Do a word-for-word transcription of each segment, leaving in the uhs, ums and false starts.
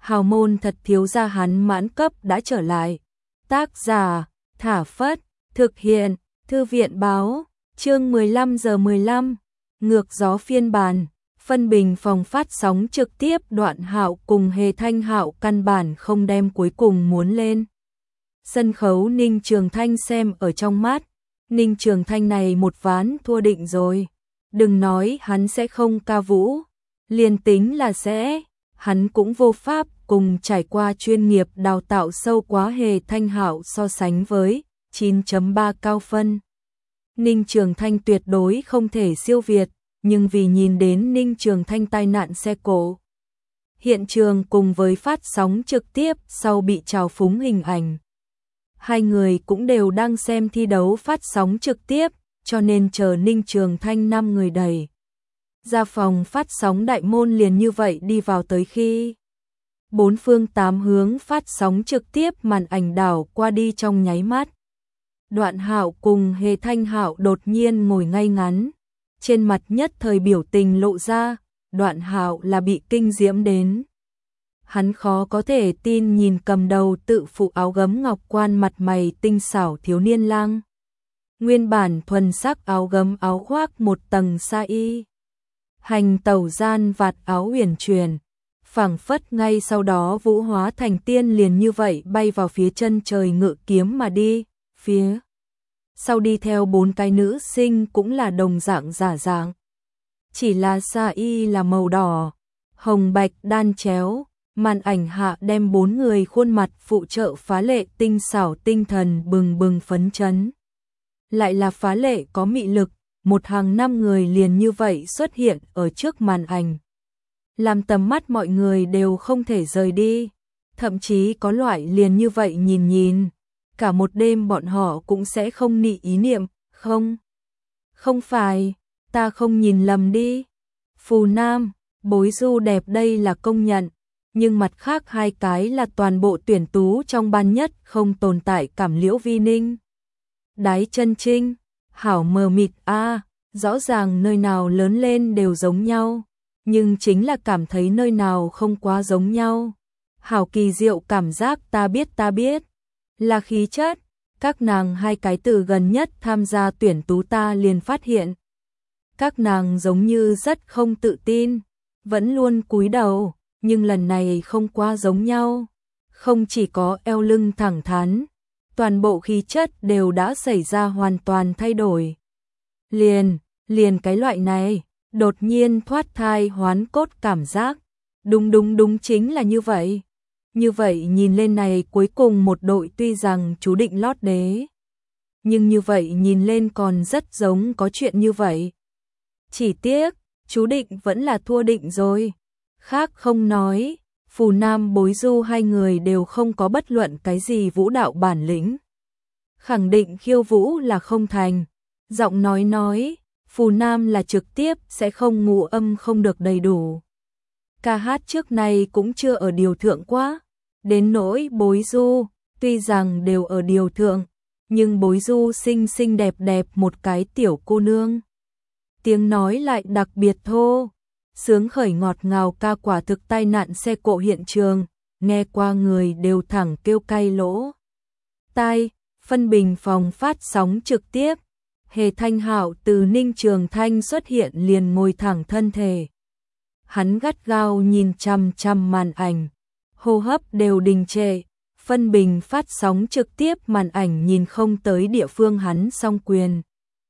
hào môn thật thiếu gia hắn mãn cấp đã trở lại. Tác giả, Thả Phất, thực hiện, Thư viện báo, chương mười lăm giờ mười lăm, ngược gió phiên bản, phân bình phòng phát sóng trực tiếp. Đoạn Hạo cùng Hề Thanh Hạo căn bản không đem cuối cùng muốn lên sân khấu Ninh Trường Thanh xem ở trong mắt. Ninh Trường Thanh này một ván thua định rồi. Đừng nói hắn sẽ không ca vũ, liền tính là sẽ, hắn cũng vô pháp cùng trải qua chuyên nghiệp đào tạo sâu quá Hề Thanh Hạo so sánh với chín chấm ba cao phân. Ninh Trường Thanh tuyệt đối không thể siêu việt, nhưng vì nhìn đến Ninh Trường Thanh tai nạn xe cộ hiện trường cùng với phát sóng trực tiếp sau bị trào phúng hình ảnh, hai người cũng đều đang xem thi đấu phát sóng trực tiếp, cho nên chờ Ninh Trường Thanh năm người đẩy ra phòng phát sóng đại môn liền như vậy đi vào tới khi bốn phương tám hướng phát sóng trực tiếp màn ảnh đảo qua đi trong nháy mắt. Đoạn Hạo cùng Hề Thanh Hạo đột nhiên ngồi ngay ngắn, trên mặt nhất thời biểu tình lộ ra. Đoạn Hạo là bị kinh diễm đến, hắn khó có thể tin nhìn cầm đầu tự phụ áo gấm ngọc quan mặt mày tinh xảo thiếu niên lang. Nguyên bản thuần sắc áo gấm áo khoác một tầng sa y, hành tẩu gian vạt áo huyền truyền, phảng phất ngay sau đó vũ hóa thành tiên liền như vậy bay vào phía chân trời ngự kiếm mà đi. Phía sau đi theo bốn cái nữ sinh cũng là đồng dạng giả dạng, chỉ là sa y là màu đỏ, hồng bạch đan chéo, màn ảnh hạ đem bốn người khuôn mặt phụ trợ phá lệ tinh xảo tinh thần bừng bừng phấn chấn. Lại là phá lệ có mị lực, một hàng năm người liền như vậy xuất hiện ở trước màn ảnh, làm tầm mắt mọi người đều không thể rời đi, thậm chí có loại liền như vậy nhìn nhìn, cả một đêm bọn họ cũng sẽ không nị ý niệm, không, không phải, ta không nhìn lầm đi. Phù Nam, Bối Du đẹp đây là công nhận, nhưng mặt khác hai cái là toàn bộ tuyển tú trong ban nhất không tồn tại cảm. Liễu Vi Ninh, Đái Chân Trinh, hảo mờ mịt a, rõ ràng nơi nào lớn lên đều giống nhau, nhưng chính là cảm thấy nơi nào không quá giống nhau. Hảo kỳ diệu cảm giác, ta biết ta biết, là khí chất. Các nàng hai cái từ gần nhất tham gia tuyển tú ta liền phát hiện, các nàng giống như rất không tự tin, vẫn luôn cúi đầu, nhưng lần này không quá giống nhau. Không chỉ có eo lưng thẳng thắn, toàn bộ khí chất đều đã xảy ra hoàn toàn thay đổi. Liền, liền cái loại này, đột nhiên thoát thai hoán cốt cảm giác. Đúng đúng đúng chính là như vậy. Như vậy nhìn lên này cuối cùng một đội tuy rằng chú định lót đế, nhưng như vậy nhìn lên còn rất giống có chuyện như vậy. Chỉ tiếc, chú định vẫn là thua định rồi. Khác không nói, Phù Nam Bối Du hai người đều không có bất luận cái gì vũ đạo bản lĩnh, khẳng định khiêu vũ là không thành. Giọng nói nói, Phù Nam là trực tiếp sẽ không ngũ âm không được đầy đủ. Ca hát trước này cũng chưa ở điều thượng quá. Đến nỗi Bối Du, tuy rằng đều ở điều thượng, nhưng Bối Du xinh xinh đẹp đẹp một cái tiểu cô nương, tiếng nói lại đặc biệt thô, sướng khởi ngọt ngào ca quả thực tai nạn xe cộ hiện trường, nghe qua người đều thẳng kêu cay lỗ tai. Phân bình phòng phát sóng trực tiếp, Hề Thanh Hạo từ Ninh Trường Thanh xuất hiện liền ngồi thẳng thân thể, hắn gắt gao nhìn chằm chằm màn ảnh, hô hấp đều đình trệ. Phân bình phát sóng trực tiếp màn ảnh nhìn không tới địa phương hắn song quyền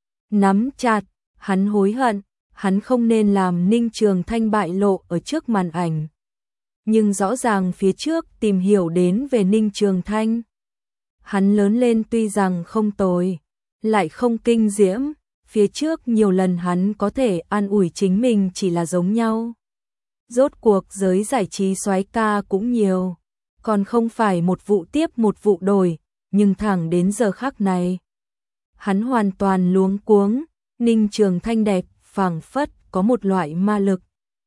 nắm chặt, hắn hối hận, hắn không nên làm Ninh Trường Thanh bại lộ ở trước màn ảnh. Nhưng rõ ràng phía trước tìm hiểu đến về Ninh Trường Thanh, hắn lớn lên tuy rằng không tồi, lại không kinh diễm, phía trước nhiều lần hắn có thể an ủi chính mình chỉ là giống nhau. Rốt cuộc giới giải trí soái ca cũng nhiều, còn không phải một vụ tiếp một vụ đổi, nhưng thẳng đến giờ khắc này, hắn hoàn toàn luống cuống. Ninh Trường Thanh đẹp, phảng phất có một loại ma lực,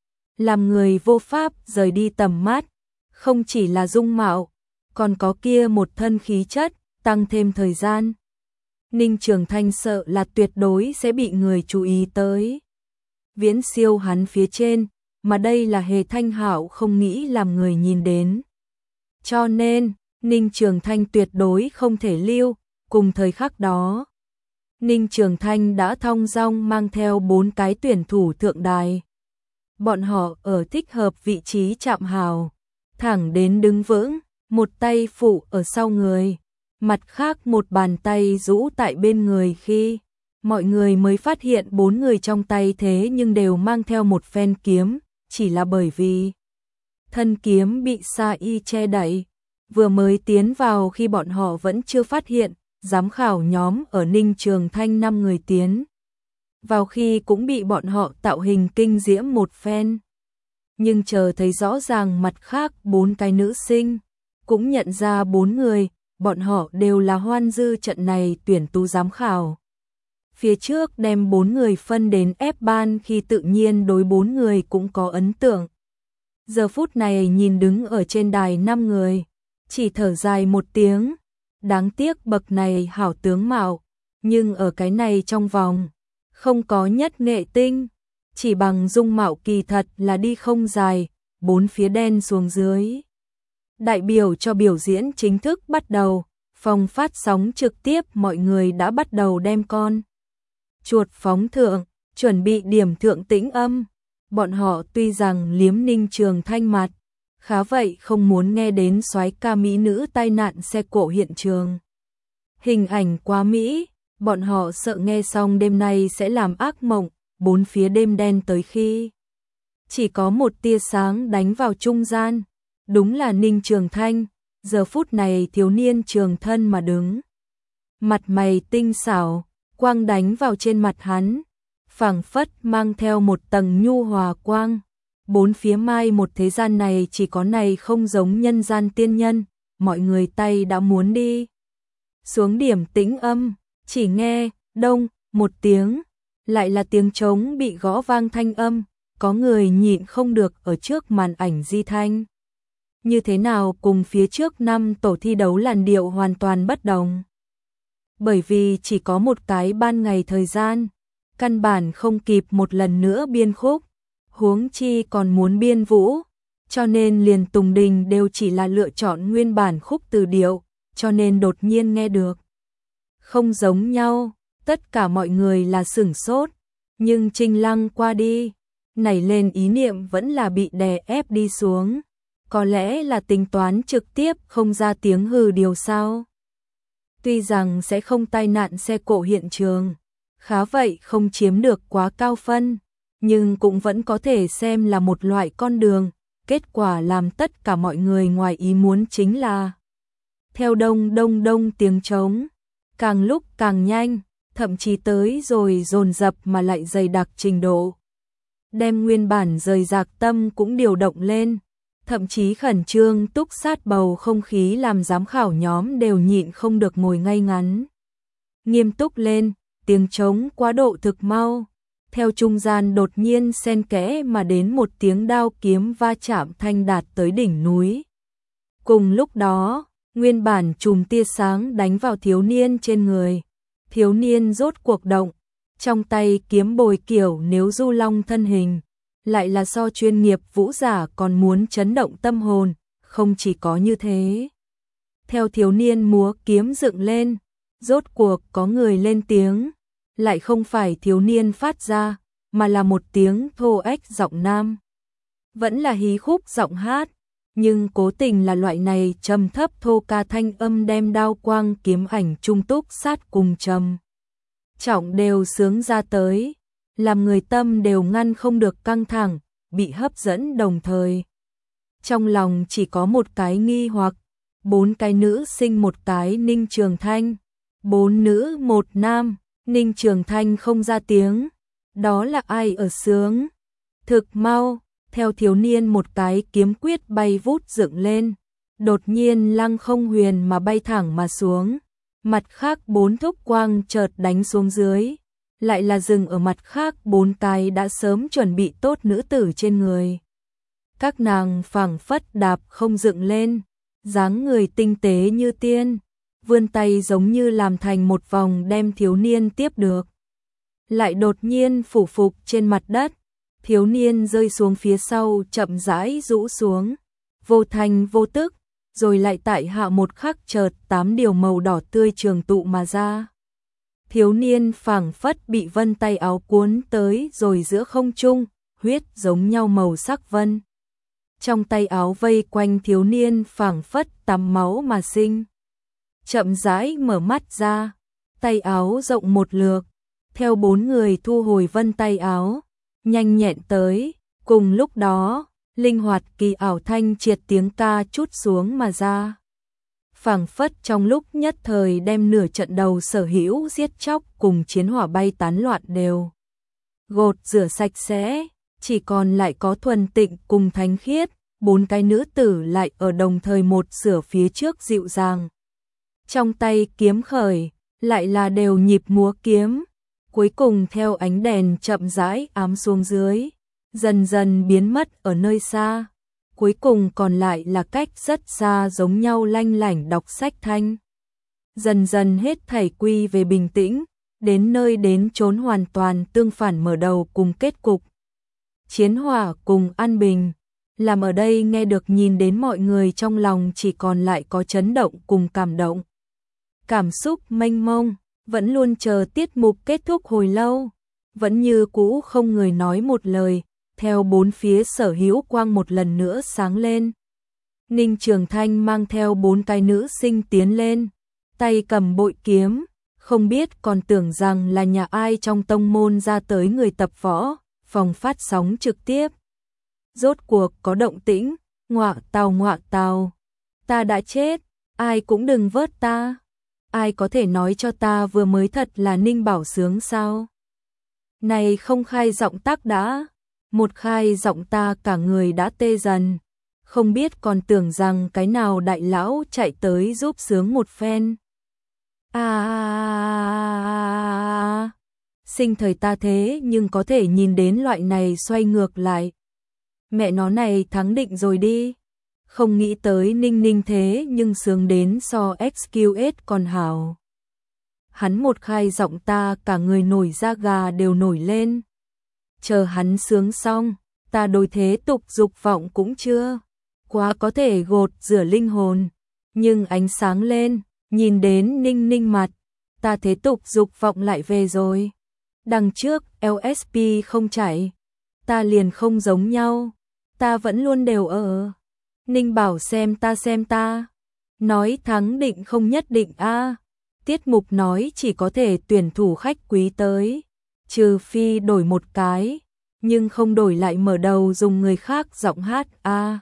làm người vô pháp rời đi tầm mắt, không chỉ là dung mạo, còn có kia một thân khí chất, tăng thêm thời gian. Ninh Trường Thanh sợ là tuyệt đối sẽ bị người chú ý tới, viễn siêu hắn phía trên, mà đây là Hề Thanh Hạo không nghĩ làm người nhìn đến. Cho nên, Ninh Trường Thanh tuyệt đối không thể lưu, cùng thời khắc đó. Ninh Trường Thanh đã thong dong mang theo bốn cái tuyển thủ thượng đài. Bọn họ ở thích hợp vị trí chạm hào, thẳng đến đứng vững, một tay phụ ở sau người, mặt khác một bàn tay rũ tại bên người khi mọi người mới phát hiện bốn người trong tay thế nhưng đều mang theo một phen kiếm, chỉ là bởi vì thân kiếm bị sa y che đậy. Vừa mới tiến vào khi bọn họ vẫn chưa phát hiện, giám khảo nhóm ở Ninh Trường Thanh năm người tiến vào khi cũng bị bọn họ tạo hình kinh diễm một phen. Nhưng chờ thấy rõ ràng mặt khác bốn cái nữ sinh, cũng nhận ra bốn người, bọn họ đều là Hoan Dư trận này tuyển tú giám khảo. Phía trước đem bốn người phân đến ép ban khi tự nhiên đối bốn người cũng có ấn tượng. Giờ phút này nhìn đứng ở trên đài năm người, chỉ thở dài một tiếng, đáng tiếc bậc này hảo tướng mạo, nhưng ở cái này trong vòng, không có nhất nghệ tinh, chỉ bằng dung mạo kỳ thật là đi không dài, bốn phía đen xuống dưới. Đại biểu cho biểu diễn chính thức bắt đầu, phòng phát sóng trực tiếp mọi người đã bắt đầu đem con chuột phóng thượng, chuẩn bị điểm thượng tĩnh âm. Bọn họ tuy rằng liếm Ninh Trường Thanh mặt, khá vậy không muốn nghe đến soái ca mỹ nữ tai nạn xe cộ hiện trường. Hình ảnh quá mỹ, bọn họ sợ nghe xong đêm nay sẽ làm ác mộng, bốn phía đêm đen tới khi chỉ có một tia sáng đánh vào trung gian, đúng là Ninh Trường Thanh, giờ phút này thiếu niên trường thân mà đứng. Mặt mày tinh xảo, quang đánh vào trên mặt hắn, phảng phất mang theo một tầng nhu hòa quang. Bốn phía mai một thế gian này chỉ có này không giống nhân gian tiên nhân, mọi người tay đã muốn đi xuống điểm tĩnh âm, chỉ nghe đông một tiếng, lại là tiếng trống bị gõ vang thanh âm, có người nhịn không được ở trước màn ảnh di thanh. Như thế nào cùng phía trước năm tổ thi đấu làn điệu hoàn toàn bất đồng. Bởi vì chỉ có một cái ban ngày thời gian, căn bản không kịp một lần nữa biên khúc, huống chi còn muốn biên vũ, cho nên liền Tùng Đình đều chỉ là lựa chọn nguyên bản khúc từ điệu, cho nên đột nhiên nghe được. Không giống nhau, tất cả mọi người là sửng sốt, nhưng Trinh Lăng qua đi, nảy lên ý niệm vẫn là bị đè ép đi xuống. Có lẽ là tính toán trực tiếp không ra tiếng hừ điều sao. Tuy rằng sẽ không tai nạn xe cộ hiện trường, khá vậy không chiếm được quá cao phân, nhưng cũng vẫn có thể xem là một loại con đường. Kết quả làm tất cả mọi người ngoài ý muốn chính là theo đông đông đông tiếng trống, càng lúc càng nhanh, thậm chí tới rồi dồn dập mà lại dày đặc trình độ. Đem nguyên bản rời rạc tâm cũng điều động lên, thậm chí khẩn trương túc sát bầu không khí làm giám khảo nhóm đều nhịn không được ngồi ngay ngắn. Nghiêm túc lên, tiếng trống quá độ thực mau, theo trung gian đột nhiên xen kẽ mà đến một tiếng đao kiếm va chạm thanh đạt tới đỉnh núi. Cùng lúc đó, nguyên bản chùm tia sáng đánh vào thiếu niên trên người, thiếu niên rốt cuộc động, trong tay kiếm bồi kiểu nếu du long thân hình, lại là so chuyên nghiệp vũ giả còn muốn chấn động tâm hồn, không chỉ có như thế. Theo thiếu niên múa kiếm dựng lên, rốt cuộc có người lên tiếng, lại không phải thiếu niên phát ra, mà là một tiếng thô ếch giọng nam. Vẫn là hí khúc giọng hát, nhưng cố tình là loại này trầm thấp thô ca thanh âm đem đao quang kiếm ảnh trung túc sát cùng trầm trọng đều sướng ra tới, làm người tâm đều ngăn không được căng thẳng, bị hấp dẫn đồng thời. Trong lòng chỉ có một cái nghi hoặc, bốn cái nữ sinh một cái Ninh Trường Thanh, bốn nữ một nam, Ninh Trường Thanh không ra tiếng, đó là ai ở sướng. Thực mau, theo thiếu niên một cái kiếm quyết bay vút dựng lên, đột nhiên lăng không huyền mà bay thẳng mà xuống, mặt khác bốn thúc quang chợt đánh xuống dưới, lại là dừng ở mặt khác bốn cái đã sớm chuẩn bị tốt nữ tử trên người. Các nàng phảng phất đạp không dựng lên, dáng người tinh tế như tiên, vươn tay giống như làm thành một vòng đem thiếu niên tiếp được. Lại đột nhiên phủ phục trên mặt đất, thiếu niên rơi xuống phía sau chậm rãi rũ xuống, vô thanh vô tức, rồi lại tại hạ một khắc chợt tám điều màu đỏ tươi trường tụ mà ra. Thiếu niên phảng phất bị vân tay áo cuốn tới rồi giữa không trung, huyết giống nhau màu sắc vân. Trong tay áo vây quanh thiếu niên phảng phất tắm máu mà sinh. Chậm rãi mở mắt ra, tay áo rộng một lượt, theo bốn người thu hồi vân tay áo, nhanh nhẹn tới, cùng lúc đó, linh hoạt kỳ ảo thanh triệt tiếng ca chút xuống mà ra. Phảng phất trong lúc nhất thời đem nửa trận đầu sở hữu giết chóc cùng chiến hỏa bay tán loạn đều gột rửa sạch sẽ, chỉ còn lại có thuần tịnh cùng thánh khiết, bốn cái nữ tử lại ở đồng thời một sửa phía trước dịu dàng. Trong tay kiếm khởi, lại là đều nhịp múa kiếm, cuối cùng theo ánh đèn chậm rãi ám xuống dưới, dần dần biến mất ở nơi xa. Cuối cùng còn lại là cách rất xa giống nhau lanh lảnh đọc sách thanh. Dần dần hết thảy quy về bình tĩnh, đến nơi đến chốn hoàn toàn tương phản mở đầu cùng kết cục. Chiến hỏa cùng an bình, làm ở đây nghe được nhìn đến mọi người trong lòng chỉ còn lại có chấn động cùng cảm động. Cảm xúc mênh mông, vẫn luôn chờ tiết mục kết thúc hồi lâu, vẫn như cũ không người nói một lời. Theo bốn phía sở hữu quang một lần nữa sáng lên. Ninh Trường Thanh mang theo bốn cái nữ sinh tiến lên, tay cầm bội kiếm, không biết còn tưởng rằng là nhà ai trong tông môn ra tới người tập võ, phòng phát sóng trực tiếp. Rốt cuộc có động tĩnh, ngọa tào ngọa tào, ta đã chết, ai cũng đừng vớt ta, ai có thể nói cho ta vừa mới thật là Ninh Bảo Sướng sao? Này không khai giọng tác đã. Một khai giọng ta cả người đã tê dần, không biết còn tưởng rằng cái nào đại lão chạy tới giúp sướng một phen. À, sinh thời ta thế nhưng có thể nhìn đến loại này xoay ngược lại. Mẹ nó này thắng định rồi đi. Không nghĩ tới Ninh Ninh thế nhưng sướng đến so ích kiu ét còn hảo. Hắn một khai giọng ta cả người nổi da gà đều nổi lên. Chờ hắn sướng xong, ta đối thế tục dục vọng cũng chưa quá có thể gột rửa linh hồn, nhưng ánh sáng lên, nhìn đến Ninh Ninh mặt, ta thế tục dục vọng lại về rồi. Đằng trước lờ ét pê không chảy, ta liền không giống nhau, ta vẫn luôn đều ở. Ninh bảo xem ta xem ta, nói thắng định không nhất định a. Tiết mục nói chỉ có thể tuyển thủ khách quý tới. Trừ phi đổi một cái, nhưng không đổi lại mở đầu dùng người khác giọng hát a. À,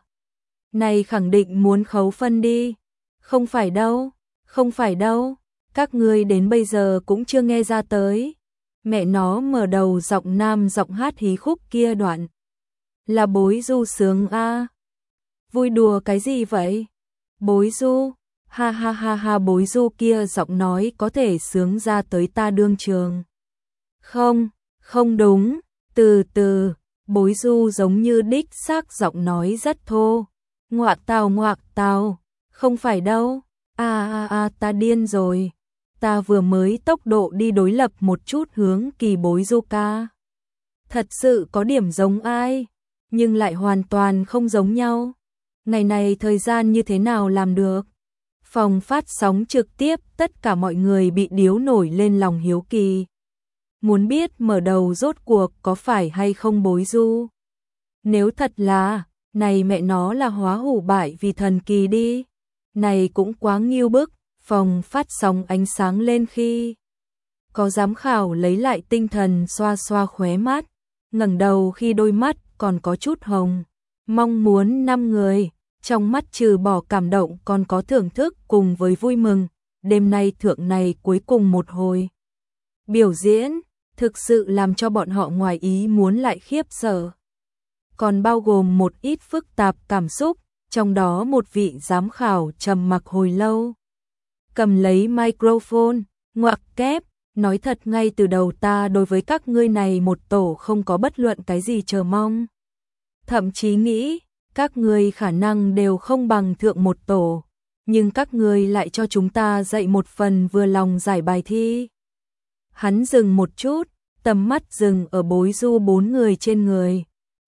này khẳng định muốn khấu phân đi. Không phải đâu, không phải đâu, các ngươi đến bây giờ cũng chưa nghe ra tới. Mẹ nó mở đầu giọng nam giọng hát hí khúc kia đoạn. Là Bối Du sướng a. À. Vui đùa cái gì vậy? Bối Du, ha ha ha ha Bối Du kia giọng nói có thể sướng ra tới ta đương trường. Không, không đúng, từ từ, Bối Du giống như đích xác giọng nói rất thô. Ngoạc tào ngoạc tào, không phải đâu, a a a ta điên rồi, ta vừa mới tốc độ đi đối lập một chút hướng Kỳ Bối Du ca. Thật sự có điểm giống ai, nhưng lại hoàn toàn không giống nhau. Ngày này thời gian như thế nào làm được? Phòng phát sóng trực tiếp tất cả mọi người bị điếu nổi lên lòng hiếu kỳ. Muốn biết mở đầu rốt cuộc có phải hay không Bối Du. Nếu thật là, này mẹ nó là hóa hủ bại vì thần kỳ đi. Này cũng quá nghiêu bức, phòng phát sóng ánh sáng lên khi. Có giám khảo lấy lại tinh thần xoa xoa khóe mắt, ngẩng đầu khi đôi mắt còn có chút hồng. Mong muốn năm người, trong mắt trừ bỏ cảm động còn có thưởng thức cùng với vui mừng. Đêm nay thượng này cuối cùng một hồi. Biểu diễn, thực sự làm cho bọn họ ngoài ý muốn lại khiếp sợ. Còn bao gồm một ít phức tạp cảm xúc, trong đó một vị giám khảo trầm mặc hồi lâu. Cầm lấy microphone, ngoặc kép, nói thật ngay từ đầu ta đối với các ngươi này một tổ không có bất luận cái gì chờ mong. Thậm chí nghĩ, các ngươi khả năng đều không bằng thượng một tổ, nhưng các ngươi lại cho chúng ta dạy một phần vừa lòng giải bài thi. Hắn dừng một chút, tầm mắt dừng ở Bối Du bốn người trên người,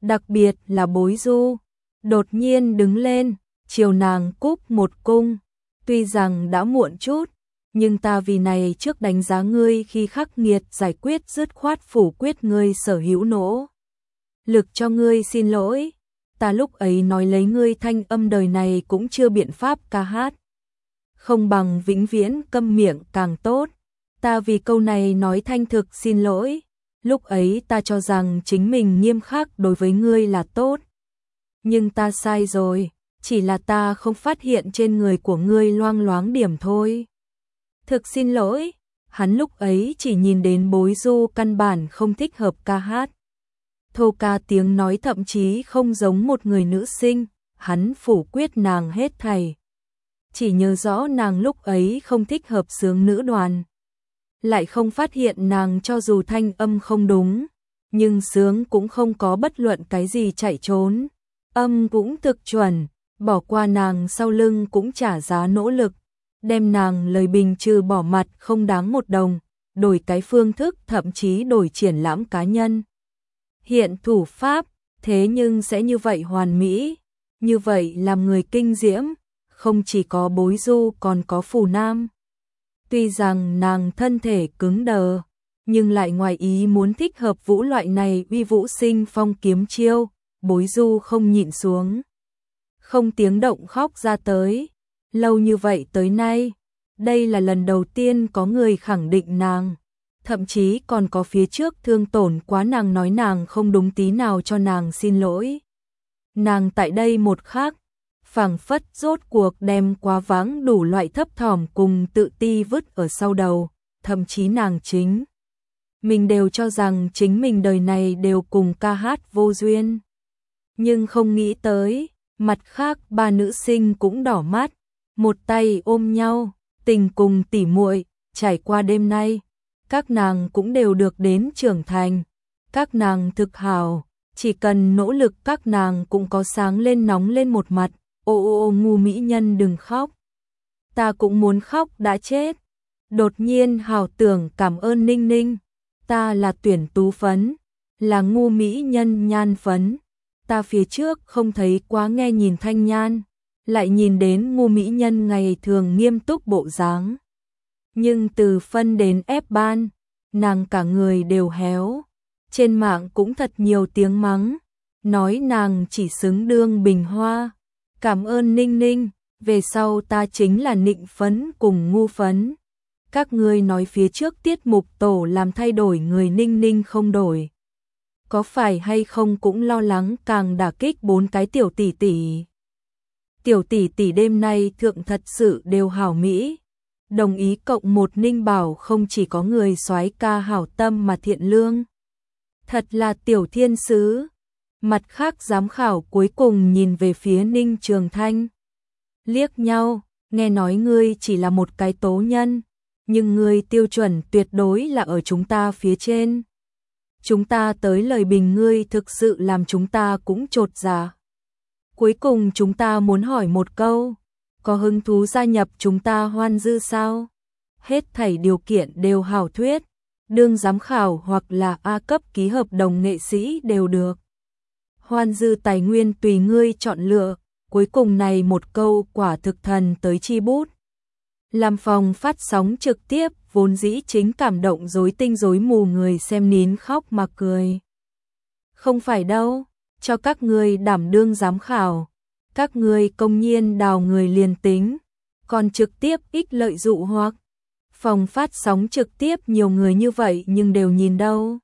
đặc biệt là Bối Du. Đột nhiên đứng lên, chiều nàng cúp một cung, tuy rằng đã muộn chút, nhưng ta vì này trước đánh giá ngươi khi khắc nghiệt giải quyết dứt khoát phủ quyết ngươi sở hữu nỗ lực cho ngươi xin lỗi. Ta lúc ấy nói lấy ngươi thanh âm đời này cũng chưa biện pháp ca hát, không bằng vĩnh viễn câm miệng càng tốt. Ta vì câu này nói thanh thực xin lỗi. Lúc ấy ta cho rằng chính mình nghiêm khắc đối với ngươi là tốt, nhưng ta sai rồi, chỉ là ta không phát hiện trên người của ngươi loang loáng điểm thôi. Thực xin lỗi. Hắn lúc ấy chỉ nhìn đến Bối Du căn bản không thích hợp ca hát. Thô ca tiếng nói thậm chí không giống một người nữ sinh, hắn phủ quyết nàng hết thảy. Chỉ nhớ rõ nàng lúc ấy không thích hợp sướng nữ đoàn. Lại không phát hiện nàng cho dù thanh âm không đúng, nhưng sướng cũng không có bất luận cái gì chạy trốn. Âm cũng thực chuẩn, bỏ qua nàng sau lưng cũng trả giá nỗ lực. Đem nàng lời bình trừ bỏ mặt không đáng một đồng, đổi cái phương thức thậm chí đổi triển lãm cá nhân. Hiện thủ pháp, thế nhưng sẽ như vậy hoàn mỹ, như vậy làm người kinh diễm, không chỉ có Bối Du còn có Phù Nam. Tuy rằng nàng thân thể cứng đờ, nhưng lại ngoài ý muốn thích hợp vũ loại này uy vũ sinh phong kiếm chiêu, Bối Du không nhịn xuống. Không tiếng động khóc ra tới. Lâu như vậy tới nay, đây là lần đầu tiên có người khẳng định nàng, thậm chí còn có phía trước thương tổn quá nàng nói nàng không đúng tí nào cho nàng xin lỗi. Nàng tại đây một khắc, phảng phất rốt cuộc đem quá vãng đủ loại thấp thỏm cùng tự ti vứt ở sau đầu, thậm chí nàng chính mình đều cho rằng chính mình đời này đều cùng ca hát vô duyên. Nhưng không nghĩ tới, mặt khác ba nữ sinh cũng đỏ mắt, một tay ôm nhau, tình cùng tỉ muội, trải qua đêm nay, các nàng cũng đều được đến trưởng thành. Các nàng thực hào, chỉ cần nỗ lực các nàng cũng có sáng lên nóng lên một mặt. Ô ô ô ngu mỹ nhân đừng khóc. Ta cũng muốn khóc đã chết. Đột nhiên hào tưởng cảm ơn Ninh Ninh. Ta là tuyển tú phấn, là ngu mỹ nhân nhan phấn. Ta phía trước không thấy quá nghe nhìn thanh nhan, lại nhìn đến ngu mỹ nhân ngày thường nghiêm túc bộ dáng. Nhưng từ phân đến ép ban, nàng cả người đều héo. Trên mạng cũng thật nhiều tiếng mắng, nói nàng chỉ xứng đương bình hoa. Cảm ơn Ninh Ninh, về sau ta chính là nịnh phấn cùng ngu phấn. Các ngươi nói phía trước tiết mục tổ làm thay đổi người Ninh Ninh không đổi. Có phải hay không cũng lo lắng càng đả kích bốn cái tiểu tỷ tỷ. Tiểu tỷ tỷ đêm nay thượng thật sự đều hảo mỹ. Đồng ý cộng một Ninh bảo không chỉ có người soái ca hảo tâm mà thiện lương. Thật là tiểu thiên sứ. Mặt khác giám khảo cuối cùng nhìn về phía Ninh Trường Thanh. Liếc nhau, nghe nói ngươi chỉ là một cái tố nhân, nhưng ngươi tiêu chuẩn tuyệt đối là ở chúng ta phía trên. Chúng ta tới lời bình ngươi thực sự làm chúng ta cũng chột dạ. Cuối cùng chúng ta muốn hỏi một câu, có hứng thú gia nhập chúng ta Hoan Dư sao? Hết thảy điều kiện đều hảo thuyết, đương giám khảo hoặc là A cấp ký hợp đồng nghệ sĩ đều được. Hoan Dư tài nguyên tùy ngươi chọn lựa, cuối cùng này một câu quả thực thần tới chi bút. Làm phòng phát sóng trực tiếp, vốn dĩ chính cảm động rối tinh rối mù người xem nín khóc mà cười. Không phải đâu, cho các ngươi đảm đương giám khảo, các ngươi công nhiên đào người liền tính, còn trực tiếp ích lợi dụ hoặc. Phòng phát sóng trực tiếp nhiều người như vậy nhưng đều nhìn đâu.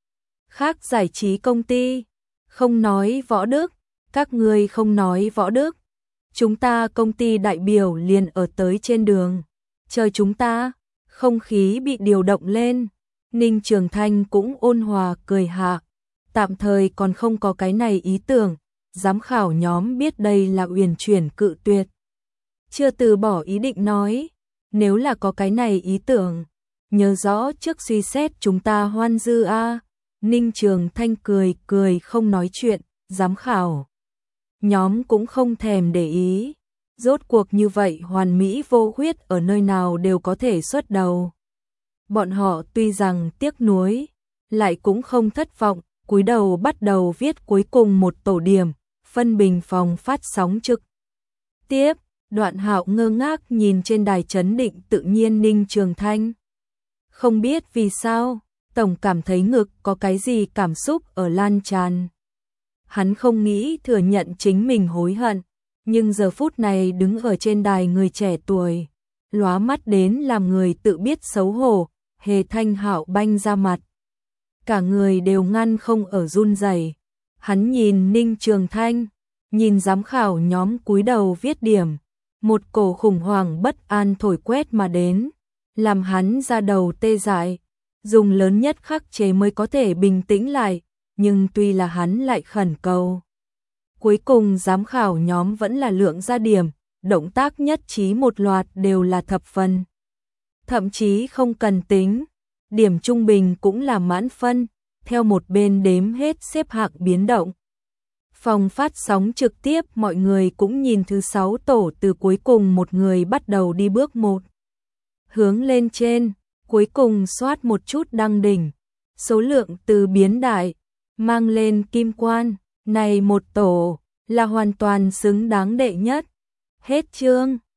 Khác giải trí công ty, không nói võ đức, các ngươi không nói võ đức. Chúng ta công ty đại biểu liền ở tới trên đường, chờ chúng ta, không khí bị điều động lên. Ninh Trường Thanh cũng ôn hòa cười hạ, tạm thời còn không có cái này ý tưởng, giám khảo nhóm biết đây là uyển chuyển cự tuyệt. Chưa từ bỏ ý định nói, nếu là có cái này ý tưởng, nhớ rõ trước suy xét chúng ta Hoan Dư a. Ninh Trường Thanh cười cười không nói chuyện, giám khảo nhóm cũng không thèm để ý. Rốt cuộc như vậy hoàn mỹ vô khuyết ở nơi nào đều có thể xuất đầu. Bọn họ tuy rằng tiếc nuối, lại cũng không thất vọng, cúi đầu bắt đầu viết cuối cùng một tổ điểm, phân bình phòng phát sóng trực tiếp. Đoạn Hạo ngơ ngác nhìn trên đài chấn định tự nhiên Ninh Trường Thanh. Không biết vì sao, tổng cảm thấy ngực có cái gì cảm xúc ở lan tràn. Hắn không nghĩ thừa nhận chính mình hối hận, nhưng giờ phút này đứng ở trên đài người trẻ tuổi, lóa mắt đến làm người tự biết xấu hổ, Hề Thanh Hạo banh ra mặt. Cả người đều ngăn không ở run rẩy. Hắn nhìn Ninh Trường Thanh, nhìn giám khảo nhóm cúi đầu viết điểm, một cổ khủng hoảng bất an thổi quét mà đến, làm hắn ra đầu tê dại, dùng lớn nhất khắc chế mới có thể bình tĩnh lại, nhưng tuy là hắn lại khẩn cầu. Cuối cùng giám khảo nhóm vẫn là lượng ra điểm, động tác nhất trí một loạt đều là thập phân. Thậm chí không cần tính, điểm trung bình cũng là mãn phân, theo một bên đếm hết xếp hạng biến động. Phòng phát sóng trực tiếp mọi người cũng nhìn thứ sáu tổ từ cuối cùng một người bắt đầu đi bước một. Hướng lên trên, cuối cùng soát một chút đăng đỉnh, số lượng từ biến đại, mang lên kim quan, này một tổ, là hoàn toàn xứng đáng đệ nhất. Hết chương.